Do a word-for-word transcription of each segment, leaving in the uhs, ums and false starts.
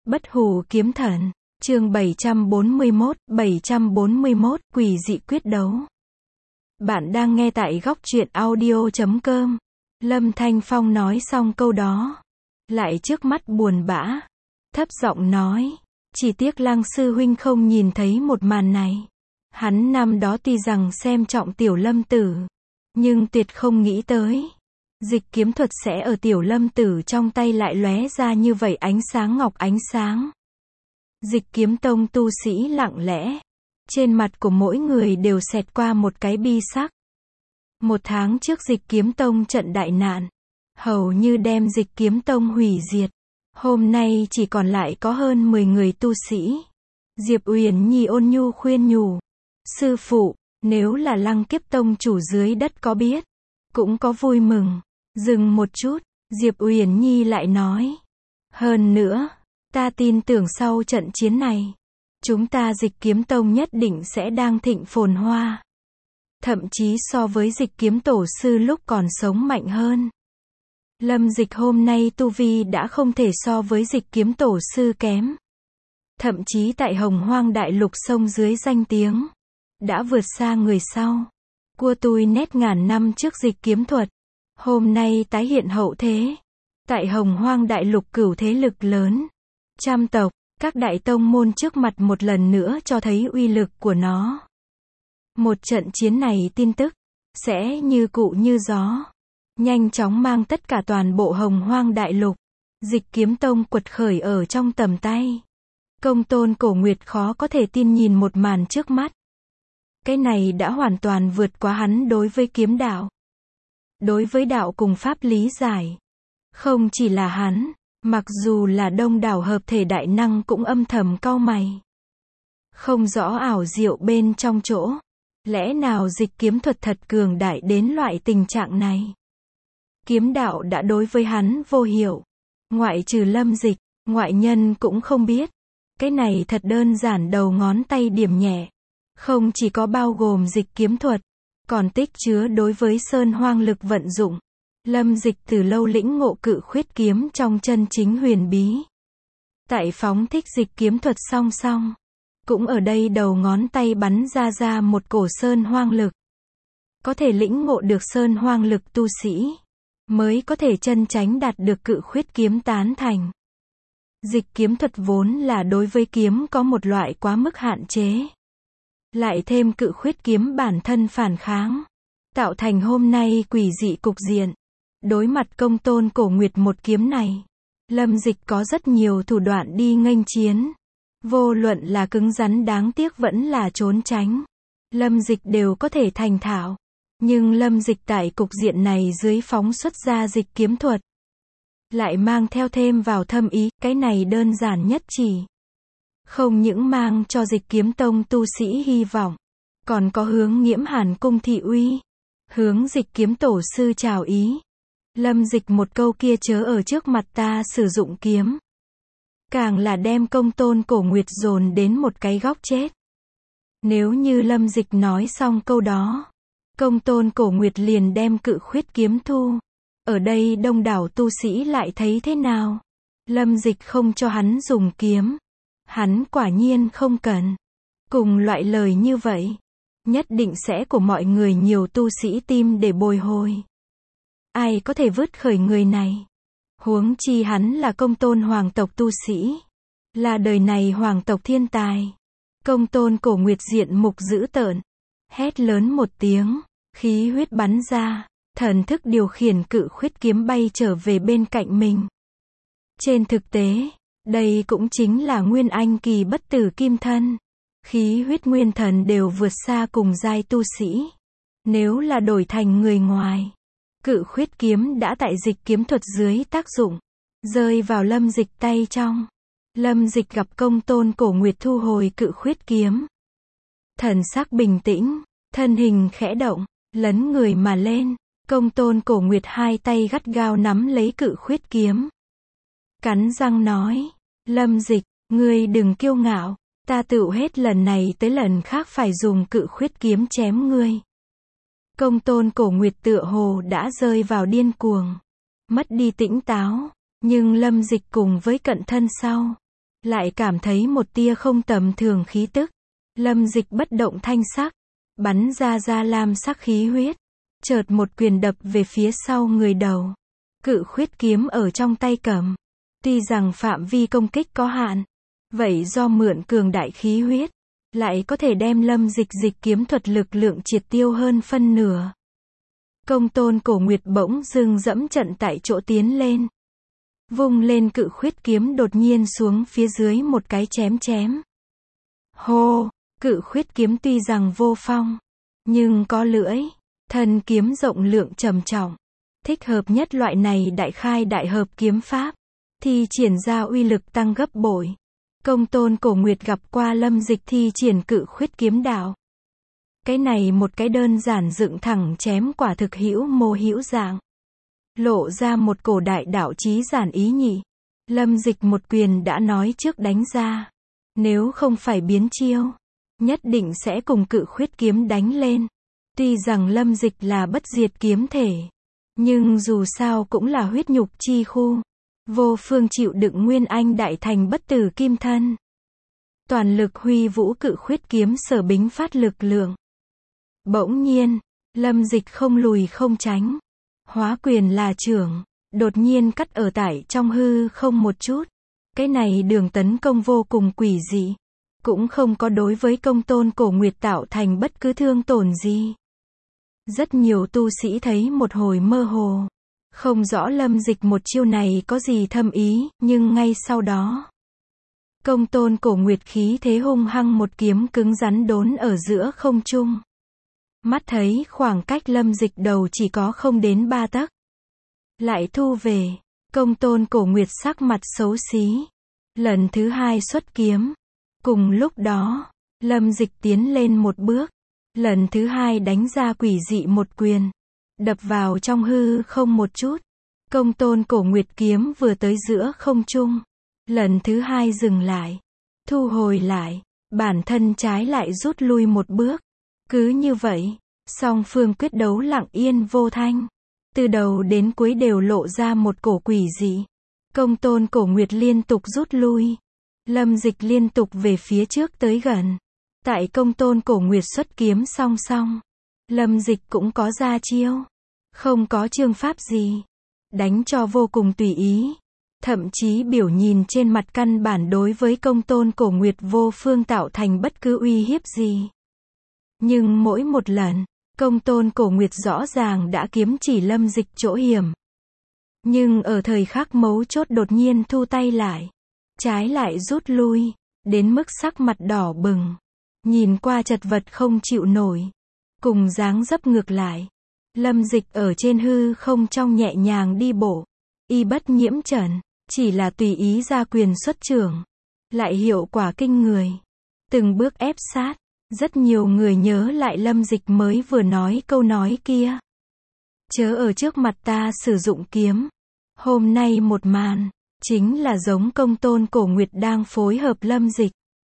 Bất hủ kiếm thần, chương bảy trăm bốn mươi mốt, bảy trăm bốn mươi mốt, quỷ dị quyết đấu. Bạn đang nghe tại góc truyện audio chấm com. Lâm Thanh Phong nói xong câu đó, lại trước mắt buồn bã, thấp giọng nói, chỉ tiếc Lăng sư huynh không nhìn thấy một màn này. Hắn năm đó tuy rằng xem trọng Tiểu Lâm Tử, nhưng tuyệt không nghĩ tới, dịch kiếm thuật sẽ ở Tiểu Lâm Tử trong tay lại lóe ra như vậy ánh sáng ngọc ánh sáng. Dịch kiếm tông tu sĩ lặng lẽ, trên mặt của mỗi người đều xẹt qua một cái bi sắc. Một tháng trước dịch kiếm tông trận đại nạn, hầu như đem dịch kiếm tông hủy diệt. Hôm nay chỉ còn lại có hơn mười người tu sĩ. Diệp Uyển Nhi ôn nhu khuyên nhủ, sư phụ, nếu là Lăng Kiếp tông chủ dưới đất có biết, cũng có vui mừng. Dừng một chút, Diệp Uyển Nhi lại nói, hơn nữa, ta tin tưởng sau trận chiến này, chúng ta dịch kiếm tông nhất định sẽ đang thịnh phồn hoa. Thậm chí so với dịch kiếm tổ sư lúc còn sống mạnh hơn. Lâm dịch hôm nay tu vi đã không thể so với dịch kiếm tổ sư kém. Thậm chí tại Hồng Hoang Đại Lục sông dưới danh tiếng, đã vượt xa người sau. Cua tui nét ngàn năm trước dịch kiếm thuật, hôm nay tái hiện hậu thế. Tại Hồng Hoang Đại Lục cửu thế lực lớn, trăm tộc, các đại tông môn trước mặt một lần nữa cho thấy uy lực của nó. Một trận chiến này tin tức, sẽ như cụ như gió, nhanh chóng mang tất cả toàn bộ Hồng Hoang Đại Lục. Dịch kiếm tông quật khởi ở trong tầm tay. Công tôn Cổ Nguyệt khó có thể tin nhìn một màn trước mắt. Cái này đã hoàn toàn vượt quá hắn đối với kiếm đạo, đối với đạo cùng pháp lý giải. Không chỉ là hắn, mặc dù là đông đảo hợp thể đại năng cũng âm thầm cau mày. Không rõ ảo diệu bên trong chỗ. Lẽ nào dịch kiếm thuật thật cường đại đến loại tình trạng này? Kiếm đạo đã đối với hắn vô hiệu. Ngoại trừ Lâm Dịch, ngoại nhân cũng không biết. Cái này thật đơn giản đầu ngón tay điểm nhẹ. Không chỉ có bao gồm dịch kiếm thuật, còn tích chứa đối với sơn hoang lực vận dụng. Lâm Dịch từ lâu lĩnh ngộ cự khuyết kiếm trong chân chính huyền bí. Tại phóng thích dịch kiếm thuật song song, cũng ở đây đầu ngón tay bắn ra ra một cổ sơn hoang lực. Có thể lĩnh ngộ được sơn hoang lực tu sĩ, mới có thể chân chánh đạt được cự khuyết kiếm tán thành. Dịch kiếm thuật vốn là đối với kiếm có một loại quá mức hạn chế. Lại thêm cự khuyết kiếm bản thân phản kháng, tạo thành hôm nay quỷ dị cục diện. Đối mặt công tôn Cổ Nguyệt một kiếm này, Lâm Dịch có rất nhiều thủ đoạn đi nghênh chiến. Vô luận là cứng rắn đáng tiếc vẫn là trốn tránh, Lâm Dịch đều có thể thành thạo. Nhưng Lâm Dịch tại cục diện này dưới phóng xuất ra dịch kiếm thuật, lại mang theo thêm vào thâm ý, cái này đơn giản nhất chỉ. Không những mang cho dịch kiếm tông tu sĩ hy vọng, còn có hướng Nghiễm Hàn cung thị uy, hướng dịch kiếm tổ sư chào ý. Lâm Dịch một câu kia chớ ở trước mặt ta sử dụng kiếm, càng là đem công tôn Cổ Nguyệt dồn đến một cái góc chết. Nếu như Lâm Dịch nói xong câu đó, công tôn Cổ Nguyệt liền đem cự khuyết kiếm thu. Ở đây đông đảo tu sĩ lại thấy thế nào? Lâm Dịch không cho hắn dùng kiếm. Hắn quả nhiên không cần. Cùng loại lời như vậy, nhất định sẽ của mọi người nhiều tu sĩ tim để bồi hồi. Ai có thể vứt khởi người này? Huống chi hắn là công tôn hoàng tộc tu sĩ, là đời này hoàng tộc thiên tài. Công tôn Cổ Nguyệt diện mục dữ tợn, hét lớn một tiếng, khí huyết bắn ra, thần thức điều khiển cự khuyết kiếm bay trở về bên cạnh mình. Trên thực tế, đây cũng chính là nguyên anh kỳ bất tử kim thân. Khí huyết nguyên thần đều vượt xa cùng giai tu sĩ. Nếu là đổi thành người ngoài, cự khuyết kiếm đã tại dịch kiếm thuật dưới tác dụng, rơi vào Lâm Dịch tay trong. Lâm Dịch gặp công tôn Cổ Nguyệt thu hồi cự khuyết kiếm, thần sắc bình tĩnh, thân hình khẽ động, lấn người mà lên. Công tôn Cổ Nguyệt hai tay gắt gao nắm lấy cự khuyết kiếm, cắn răng nói, Lâm Dịch, ngươi đừng kiêu ngạo, ta tựu hết lần này tới lần khác phải dùng cự khuyết kiếm chém ngươi. Công tôn Cổ Nguyệt tựa hồ đã rơi vào điên cuồng, mất đi tỉnh táo. Nhưng Lâm Dịch cùng với cận thân sau, lại cảm thấy một tia không tầm thường khí tức. Lâm Dịch bất động thanh sắc, bắn ra ra lam sắc khí huyết, chợt một quyền đập về phía sau người đầu. Cự khuyết kiếm ở trong tay cầm, tuy rằng phạm vi công kích có hạn, vậy do mượn cường đại khí huyết, lại có thể đem Lâm Dịch dịch kiếm thuật lực lượng triệt tiêu hơn phân nửa. Công tôn Cổ Nguyệt bỗng dưng dẫm trận tại chỗ tiến lên. Vung lên cự khuyết kiếm đột nhiên xuống phía dưới một cái chém chém. Hô, cự khuyết kiếm tuy rằng vô phong, nhưng có lưỡi, thân kiếm rộng lượng trầm trọng. Thích hợp nhất loại này đại khai đại hợp kiếm pháp, thi triển ra uy lực tăng gấp bội. Công tôn Cổ Nguyệt gặp qua Lâm Dịch thi triển cự khuyết kiếm đạo. Cái này một cái đơn giản dựng thẳng chém quả thực hữu mô hữu dạng, lộ ra một cổ đại đạo chí giản ý nhị. Lâm Dịch một quyền đã nói trước đánh ra, nếu không phải biến chiêu, nhất định sẽ cùng cự khuyết kiếm đánh lên. Tuy rằng Lâm Dịch là bất diệt kiếm thể, nhưng dù sao cũng là huyết nhục chi khu, vô phương chịu đựng nguyên anh đại thành bất tử kim thân. Toàn lực huy vũ cự khuyết kiếm sở bính phát lực lượng. Bỗng nhiên, Lâm Dịch không lùi không tránh, hóa quyền là trưởng, đột nhiên cắt ở tại trong hư không một chút. Cái này đường tấn công vô cùng quỷ dị, cũng không có đối với công tôn Cổ Nguyệt tạo thành bất cứ thương tổn gì. Rất nhiều tu sĩ thấy một hồi mơ hồ, không rõ Lâm Dịch một chiêu này có gì thâm ý, nhưng ngay sau đó, công tôn Cổ Nguyệt khí thế hung hăng một kiếm cứng rắn đốn ở giữa không trung. Mắt thấy khoảng cách Lâm Dịch đầu chỉ có không đến ba tấc. Lại thu về, công tôn Cổ Nguyệt sắc mặt xấu xí. Lần thứ hai xuất kiếm. Cùng lúc đó, Lâm Dịch tiến lên một bước. Lần thứ hai đánh ra quỷ dị một quyền. Đập vào trong hư không một chút. Công tôn Cổ Nguyệt kiếm vừa tới giữa không trung. Lần thứ hai dừng lại. Thu hồi lại. Bản thân trái lại rút lui một bước. Cứ như vậy, song phương quyết đấu lặng yên vô thanh. Từ đầu đến cuối đều lộ ra một cổ quỷ dị. Công tôn Cổ Nguyệt liên tục rút lui. Lâm Dịch liên tục về phía trước tới gần. Tại công tôn Cổ Nguyệt xuất kiếm song song, Lâm Dịch cũng có ra chiêu. Không có chương pháp gì. Đánh cho vô cùng tùy ý. Thậm chí biểu nhìn trên mặt căn bản đối với công tôn Cổ Nguyệt vô phương tạo thành bất cứ uy hiếp gì. Nhưng mỗi một lần, công tôn Cổ Nguyệt rõ ràng đã kiếm chỉ Lâm Dịch chỗ hiểm. Nhưng ở thời khắc mấu chốt đột nhiên thu tay lại. Trái lại rút lui, đến mức sắc mặt đỏ bừng. Nhìn qua chật vật không chịu nổi. Cùng dáng dấp ngược lại. Lâm Dịch ở trên hư không trong nhẹ nhàng đi bộ. Y bất nhiễm trần, chỉ là tùy ý ra quyền xuất trưởng. Lại hiệu quả kinh người. Từng bước ép sát. Rất nhiều người nhớ lại Lâm Dịch mới vừa nói câu nói kia. Chớ ở trước mặt ta sử dụng kiếm. Hôm nay một màn, chính là giống công tôn Cổ Nguyệt đang phối hợp Lâm Dịch.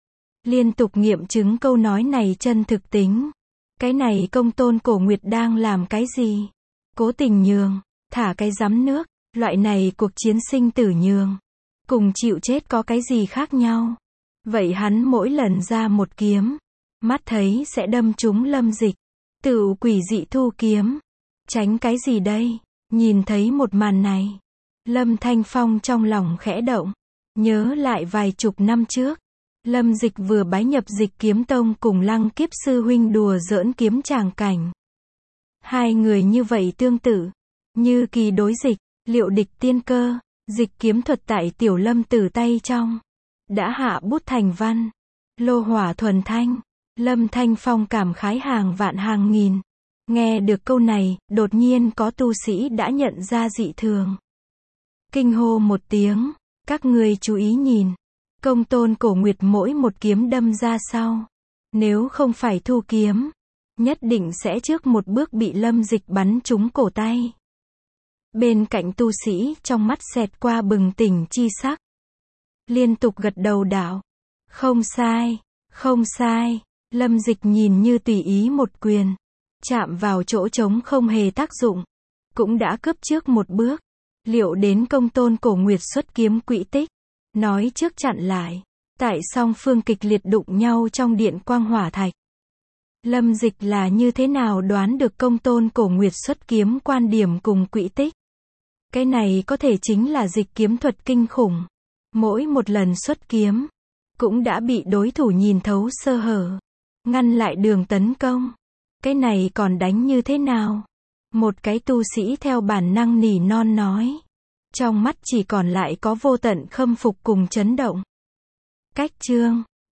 Liên tục nghiệm chứng câu nói này chân thực tính. Cái này công tôn Cổ Nguyệt đang làm cái gì? Cố tình nhường, thả cái rắm nước, loại này cuộc chiến sinh tử nhường. Cùng chịu chết có cái gì khác nhau? Vậy hắn mỗi lần ra một kiếm, mắt thấy sẽ đâm trúng Lâm Dịch. Tự quỷ dị thu kiếm. Tránh cái gì đây? Nhìn thấy một màn này, Lâm Thanh Phong trong lòng khẽ động. Nhớ lại vài chục năm trước, Lâm Dịch vừa bái nhập Dịch Kiếm Tông cùng Lăng Kiếp sư huynh đùa giỡn kiếm tràng cảnh. Hai người như vậy tương tự, như kỳ đối dịch, liệu địch tiên cơ, dịch kiếm thuật tại Tiểu Lâm Tử tay trong, đã hạ bút thành văn, lô hỏa thuần thanh. Lâm Thanh Phong cảm khái hàng vạn hàng nghìn. Nghe được câu này, đột nhiên có tu sĩ đã nhận ra dị thường. Kinh hô một tiếng, các ngươi chú ý nhìn. Công tôn Cổ Nguyệt mỗi một kiếm đâm ra sau. Nếu không phải thu kiếm, nhất định sẽ trước một bước bị Lâm Dịch bắn trúng cổ tay. Bên cạnh tu sĩ trong mắt xẹt qua bừng tỉnh chi sắc. Liên tục gật đầu đạo. Không sai, không sai. Lâm Dịch nhìn như tùy ý một quyền. Chạm vào chỗ trống không hề tác dụng. Cũng đã cướp trước một bước. Liệu đến công tôn Cổ Nguyệt xuất kiếm quỹ tích. nói trước chặn lại. Tại song phương kịch liệt đụng nhau trong điện quang hỏa thạch. Lâm Dịch là như thế nào đoán được Công Tôn Cổ Nguyệt xuất kiếm quan điểm cùng quỹ tích. Cái này có thể chính là dịch kiếm thuật kinh khủng. Mỗi một lần xuất kiếm, cũng đã bị đối thủ nhìn thấu sơ hở, ngăn lại đường tấn công. Cái này còn đánh như thế nào? Một cái tu sĩ theo bản năng nỉ non nói. Trong mắt chỉ còn lại có vô tận khâm phục cùng chấn động. Cách chương